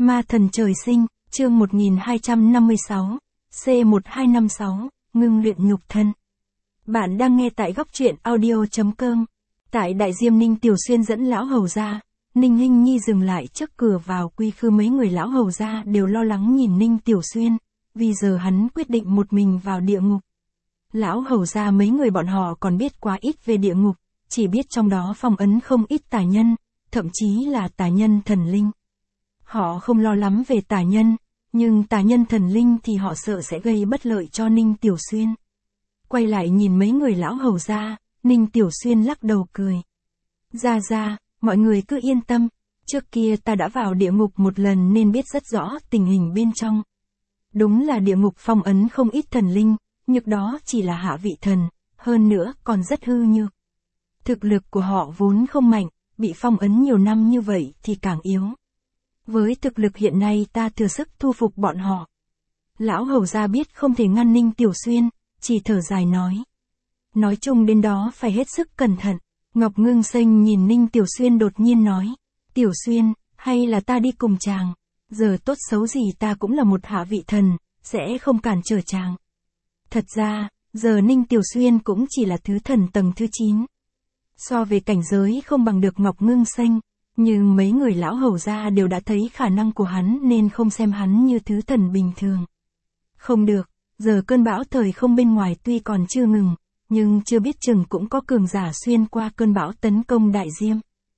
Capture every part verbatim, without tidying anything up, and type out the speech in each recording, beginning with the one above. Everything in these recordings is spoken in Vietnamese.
Ma thần trời sinh, chương một nghìn hai trăm năm mươi sáu, C một hai năm sáu, ngưng luyện nhục thân. Bạn đang nghe tại góc truyện audio.com. Tại Đại Diêm, Ninh Tiểu Xuyên dẫn lão hầu ra, Ninh Hinh Nhi dừng lại trước cửa vào quy khư. Mấy người lão hầu ra đều lo lắng nhìn Ninh Tiểu Xuyên, vì giờ hắn quyết định một mình vào địa ngục. Lão hầu ra mấy người bọn họ còn biết quá ít về địa ngục, chỉ biết trong đó phong ấn không ít tà nhân, thậm chí là tà nhân thần linh. Họ không lo lắm về tà nhân, nhưng tà nhân thần linh thì họ sợ sẽ gây bất lợi cho Ninh Tiểu Xuyên. Quay lại nhìn mấy người lão hầu ra, Ninh Tiểu Xuyên lắc đầu cười. Ra ra, mọi người cứ yên tâm, trước kia ta đã vào địa ngục một lần nên biết rất rõ tình hình bên trong. Đúng là địa ngục phong ấn không ít thần linh, nhược đó chỉ là hạ vị thần, hơn nữa còn rất hư nhược. Thực lực của họ vốn không mạnh, bị phong ấn nhiều năm như vậy thì càng yếu. Với thực lực hiện nay ta thừa sức thu phục bọn họ. Lão hầu ra biết không thể ngăn Ninh Tiểu Xuyên, chỉ thở dài nói. Nói chung đến đó phải hết sức cẩn thận. Ngọc Ngưng Xanh nhìn Ninh Tiểu Xuyên đột nhiên nói. Tiểu Xuyên, hay là ta đi cùng chàng? Giờ tốt xấu gì ta cũng là một hạ vị thần, sẽ không cản trở chàng. Thật ra, giờ Ninh Tiểu Xuyên cũng chỉ là thứ thần tầng thứ chín. So về cảnh giới không bằng được Ngọc Ngưng Xanh, nhưng mấy người lão hầu ra đều đã thấy khả năng của hắn nên không xem hắn như thứ thần bình thường. Không được, giờ cơn bão thời không bên ngoài tuy còn chưa ngừng, nhưng chưa biết chừng cũng có cường giả xuyên qua cơn bão tấn công Đại Diêm.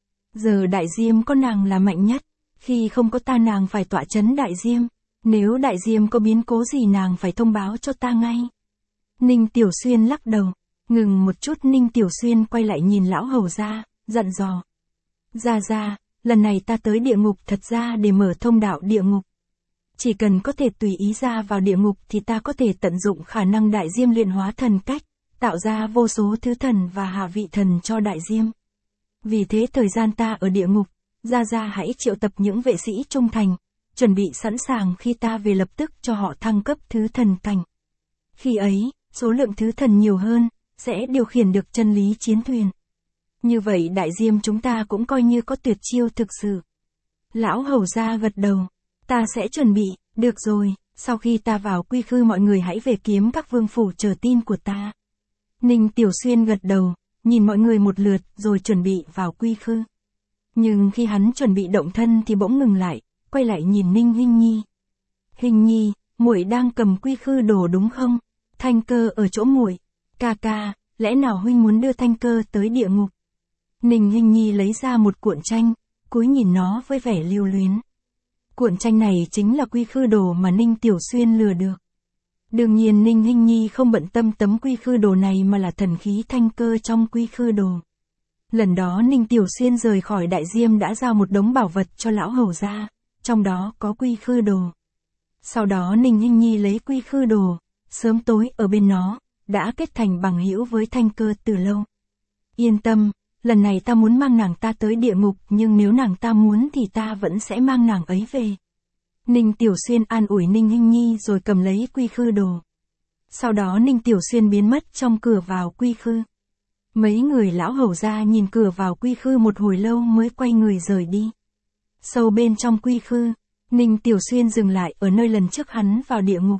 Giờ Đại Diêm có nàng là mạnh nhất, khi không có ta nàng phải tọa trấn Đại Diêm, nếu Đại Diêm có biến cố gì nàng phải thông báo cho ta ngay. Ninh Tiểu Xuyên lắc đầu, ngừng một chút. Ninh Tiểu Xuyên quay lại nhìn lão hầu ra, dặn dò. Ra ra, lần này ta tới địa ngục thật ra để mở thông đạo địa ngục. Chỉ cần có thể tùy ý ra vào địa ngục thì ta có thể tận dụng khả năng Đại Diêm luyện hóa thần cách, tạo ra vô số thứ thần và hạ vị thần cho Đại Diêm. Vì thế thời gian ta ở địa ngục, ra ra hãy triệu tập những vệ sĩ trung thành, chuẩn bị sẵn sàng khi ta về lập tức cho họ thăng cấp thứ thần cảnh. Khi ấy, số lượng thứ thần nhiều hơn, sẽ điều khiển được chân lý chiến thuyền. Như vậy Đại Diêm chúng ta cũng coi như có tuyệt chiêu thực sự. Lão hầu ra gật đầu. Ta sẽ chuẩn bị, được rồi, sau khi ta vào quy khư mọi người hãy về kiếm các vương phủ chờ tin của ta. Ninh Tiểu Xuyên gật đầu, nhìn mọi người một lượt rồi chuẩn bị vào quy khư. Nhưng khi hắn chuẩn bị động thân thì bỗng ngừng lại, quay lại nhìn Ninh Hinh Nhi. Hinh Nhi, muội đang cầm quy khư đồ đúng không? Thanh Cơ ở chỗ muội. Ca ca, lẽ nào huynh muốn đưa Thanh Cơ tới địa ngục? Ninh Hinh Nhi lấy ra một cuộn tranh, cúi nhìn nó với vẻ lưu luyến. Cuộn tranh này chính là quy khư đồ mà Ninh Tiểu Xuyên lừa được. Đương nhiên Ninh Hinh Nhi không bận tâm tấm quy khư đồ này mà là thần khí Thanh Cơ trong quy khư đồ. Lần đó Ninh Tiểu Xuyên rời khỏi Đại Diêm đã giao một đống bảo vật cho lão hầu ra, trong đó có quy khư đồ. Sau đó Ninh Hinh Nhi lấy quy khư đồ, sớm tối ở bên nó, đã kết thành bằng hữu với Thanh Cơ từ lâu. Yên tâm, lần này ta muốn mang nàng ta tới địa ngục, nhưng nếu nàng ta muốn thì ta vẫn sẽ mang nàng ấy về. Ninh Tiểu Xuyên an ủi Ninh Hinh Nhi rồi cầm lấy quy khư đồ. Sau đó Ninh Tiểu Xuyên biến mất trong cửa vào quy khư. Mấy người lão hầu ra nhìn cửa vào quy khư một hồi lâu mới quay người rời đi. Sâu bên trong quy khư, Ninh Tiểu Xuyên dừng lại ở nơi lần trước hắn vào địa ngục.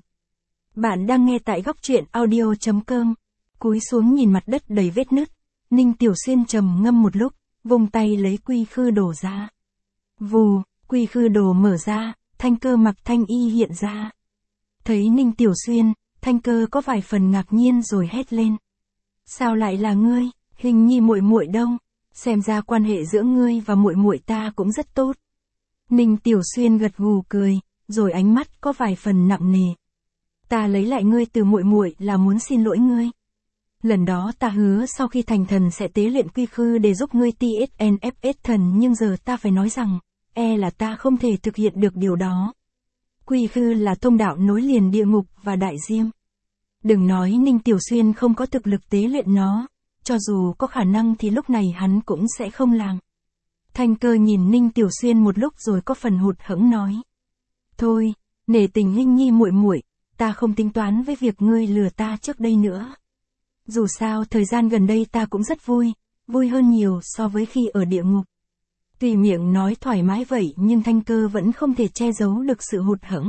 Bạn đang nghe tại góc truyện audio.com. Cúi xuống nhìn mặt đất đầy vết nứt, Ninh Tiểu Xuyên trầm ngâm một lúc, vung tay lấy quy khư đồ ra. Vù, quy khư đồ mở ra, Thanh Cơ mặc thanh y hiện ra. Thấy Ninh Tiểu Xuyên, Thanh Cơ có vài phần ngạc nhiên rồi hét lên. Sao lại là ngươi? Hình Nhi muội muội đâu? Xem ra quan hệ giữa ngươi và muội muội ta cũng rất tốt. Ninh Tiểu Xuyên gật gù cười, rồi ánh mắt có vài phần nặng nề. Ta lấy lại ngươi từ muội muội là muốn xin lỗi ngươi. Lần đó ta hứa sau khi thành thần sẽ tế luyện quy khư để giúp ngươi tê ét en ép ét thần, nhưng giờ ta phải nói rằng, e là ta không thể thực hiện được điều đó. Quy khư là thông đạo nối liền địa ngục và Đại Diêm. Đừng nói Ninh Tiểu Xuyên không có thực lực tế luyện nó, cho dù có khả năng thì lúc này hắn cũng sẽ không làm. Thanh Cơ nhìn Ninh Tiểu Xuyên một lúc rồi có phần hụt hẫng nói. Thôi, nể tình Hinh Nhi muội muội, ta không tính toán với việc ngươi lừa ta trước đây nữa. Dù sao thời gian gần đây ta cũng rất vui, vui hơn nhiều so với khi ở địa ngục. Tuy miệng nói thoải mái vậy nhưng Thanh Cơ vẫn không thể che giấu được sự hụt hẫng.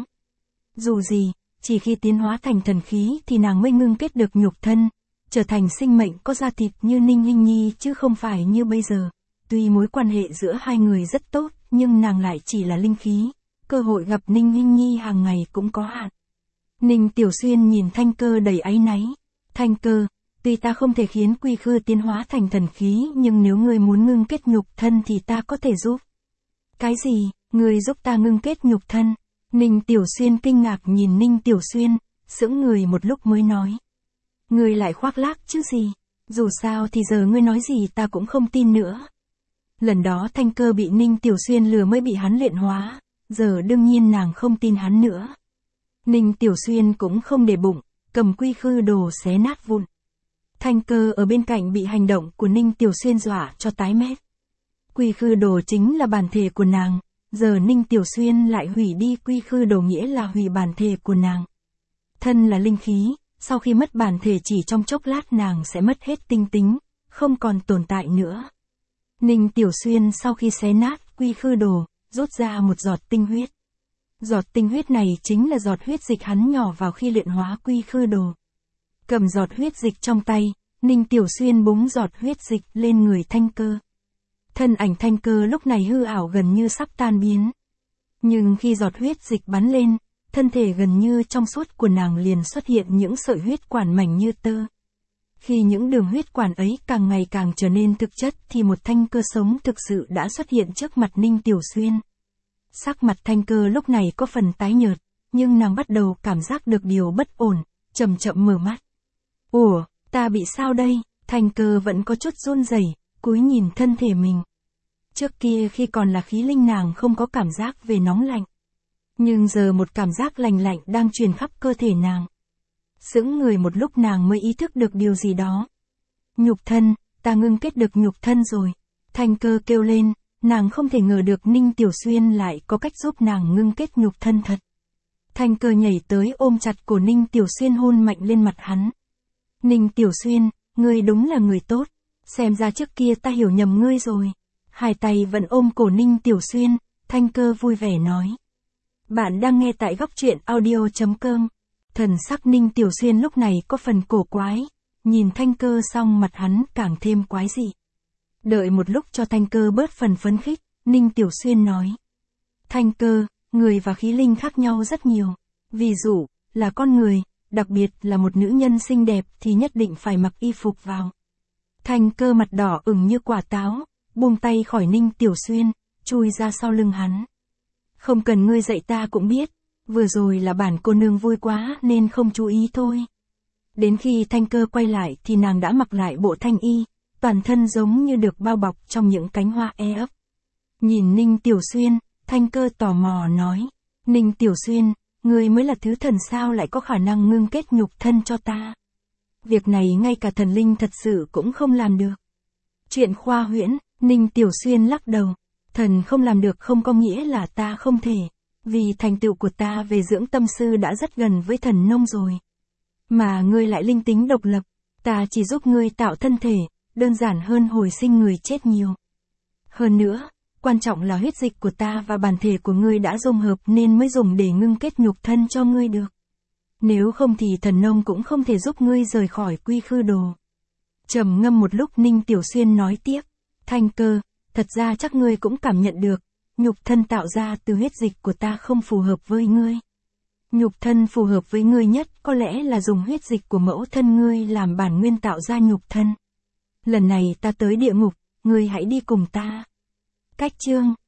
Dù gì, chỉ khi tiến hóa thành thần khí thì nàng mới ngưng kết được nhục thân, trở thành sinh mệnh có da thịt như Ninh Hinh Nhi chứ không phải như bây giờ. Tuy mối quan hệ giữa hai người rất tốt, nhưng nàng lại chỉ là linh khí, cơ hội gặp Ninh Hinh Nhi hàng ngày cũng có hạn. Ninh Tiểu Xuyên nhìn Thanh Cơ đầy áy náy. Thanh Cơ, tuy ta không thể khiến Quy Khư tiến hóa thành thần khí nhưng nếu ngươi muốn ngưng kết nhục thân thì ta có thể giúp. Cái gì, ngươi giúp ta ngưng kết nhục thân? Ninh Tiểu Xuyên kinh ngạc nhìn Ninh Tiểu Xuyên, sững người một lúc mới nói. Ngươi lại khoác lác chứ gì, dù sao thì giờ ngươi nói gì ta cũng không tin nữa. Lần đó Thanh Cơ bị Ninh Tiểu Xuyên lừa mới bị hắn luyện hóa, giờ đương nhiên nàng không tin hắn nữa. Ninh Tiểu Xuyên cũng không để bụng, cầm Quy Khư đồ xé nát vụn. Thanh Cơ ở bên cạnh bị hành động của Ninh Tiểu Xuyên dọa cho tái mét. Quy Khư đồ chính là bản thể của nàng, giờ Ninh Tiểu Xuyên lại hủy đi Quy Khư đồ nghĩa là hủy bản thể của nàng. Thân là linh khí, sau khi mất bản thể chỉ trong chốc lát nàng sẽ mất hết tinh tính, không còn tồn tại nữa. Ninh Tiểu Xuyên sau khi xé nát Quy Khư đồ, rút ra một giọt tinh huyết. Giọt tinh huyết này chính là giọt huyết dịch hắn nhỏ vào khi luyện hóa Quy Khư đồ. Cầm giọt huyết dịch trong tay, Ninh Tiểu Xuyên búng giọt huyết dịch lên người Thanh Cơ. Thân ảnh Thanh Cơ lúc này hư ảo gần như sắp tan biến. Nhưng khi giọt huyết dịch bắn lên, thân thể gần như trong suốt của nàng liền xuất hiện những sợi huyết quản mảnh như tơ. Khi những đường huyết quản ấy càng ngày càng trở nên thực chất thì một Thanh Cơ sống thực sự đã xuất hiện trước mặt Ninh Tiểu Xuyên. Sắc mặt Thanh Cơ lúc này có phần tái nhợt, nhưng nàng bắt đầu cảm giác được điều bất ổn, chậm chậm mở mắt. Ủa, ta bị sao đây? Thanh Cơ vẫn có chút run rẩy, cúi nhìn thân thể mình. Trước kia khi còn là khí linh nàng không có cảm giác về nóng lạnh. Nhưng giờ một cảm giác lành lạnh đang truyền khắp cơ thể nàng. Sững người một lúc nàng mới ý thức được điều gì đó. Nhục thân, ta ngưng kết được nhục thân rồi. Thanh Cơ kêu lên, nàng không thể ngờ được Ninh Tiểu Xuyên lại có cách giúp nàng ngưng kết nhục thân thật. Thanh Cơ nhảy tới ôm chặt cổ Ninh Tiểu Xuyên hôn mạnh lên mặt hắn. Ninh Tiểu Xuyên, ngươi đúng là người tốt, xem ra trước kia ta hiểu nhầm ngươi rồi. Hai tay vẫn ôm cổ Ninh Tiểu Xuyên, Thanh Cơ vui vẻ nói. Bạn đang nghe tại góc truyện audio chấm com. Thần sắc Ninh Tiểu Xuyên lúc này có phần cổ quái, nhìn Thanh Cơ xong mặt hắn càng thêm quái dị. Đợi một lúc cho Thanh Cơ bớt phần phấn khích, Ninh Tiểu Xuyên nói. Thanh Cơ, người và khí linh khác nhau rất nhiều. Ví dụ, là con người, đặc biệt là một nữ nhân xinh đẹp thì nhất định phải mặc y phục vào. Thanh Cơ mặt đỏ ửng như quả táo, buông tay khỏi Ninh Tiểu Xuyên, chui ra sau lưng hắn. Không cần ngươi dạy ta cũng biết, vừa rồi là bản cô nương vui quá nên không chú ý thôi. Đến khi Thanh Cơ quay lại thì nàng đã mặc lại bộ thanh y, toàn thân giống như được bao bọc trong những cánh hoa e ấp. Nhìn Ninh Tiểu Xuyên, Thanh Cơ tò mò nói. Ninh Tiểu Xuyên, ngươi mới là thứ thần sao lại có khả năng ngưng kết nhục thân cho ta. Việc này ngay cả thần linh thật sự cũng không làm được. Chuyện khoa huyễn, Ninh Tiểu Xuyên lắc đầu. Thần không làm được không có nghĩa là ta không thể. Vì thành tựu của ta về dưỡng tâm sư đã rất gần với thần nông rồi. Mà ngươi lại linh tính độc lập. Ta chỉ giúp ngươi tạo thân thể, đơn giản hơn hồi sinh người chết nhiều. Hơn nữa, quan trọng là huyết dịch của ta và bản thể của ngươi đã dung hợp nên mới dùng để ngưng kết nhục thân cho ngươi được. Nếu không thì thần nông cũng không thể giúp ngươi rời khỏi Quy Khư đồ. Trầm ngâm một lúc Ninh Tiểu Xuyên nói tiếp. Thanh Cơ, thật ra chắc ngươi cũng cảm nhận được, nhục thân tạo ra từ huyết dịch của ta không phù hợp với ngươi. Nhục thân phù hợp với ngươi nhất có lẽ là dùng huyết dịch của mẫu thân ngươi làm bản nguyên tạo ra nhục thân. Lần này ta tới địa ngục, ngươi hãy đi cùng ta. Cách chương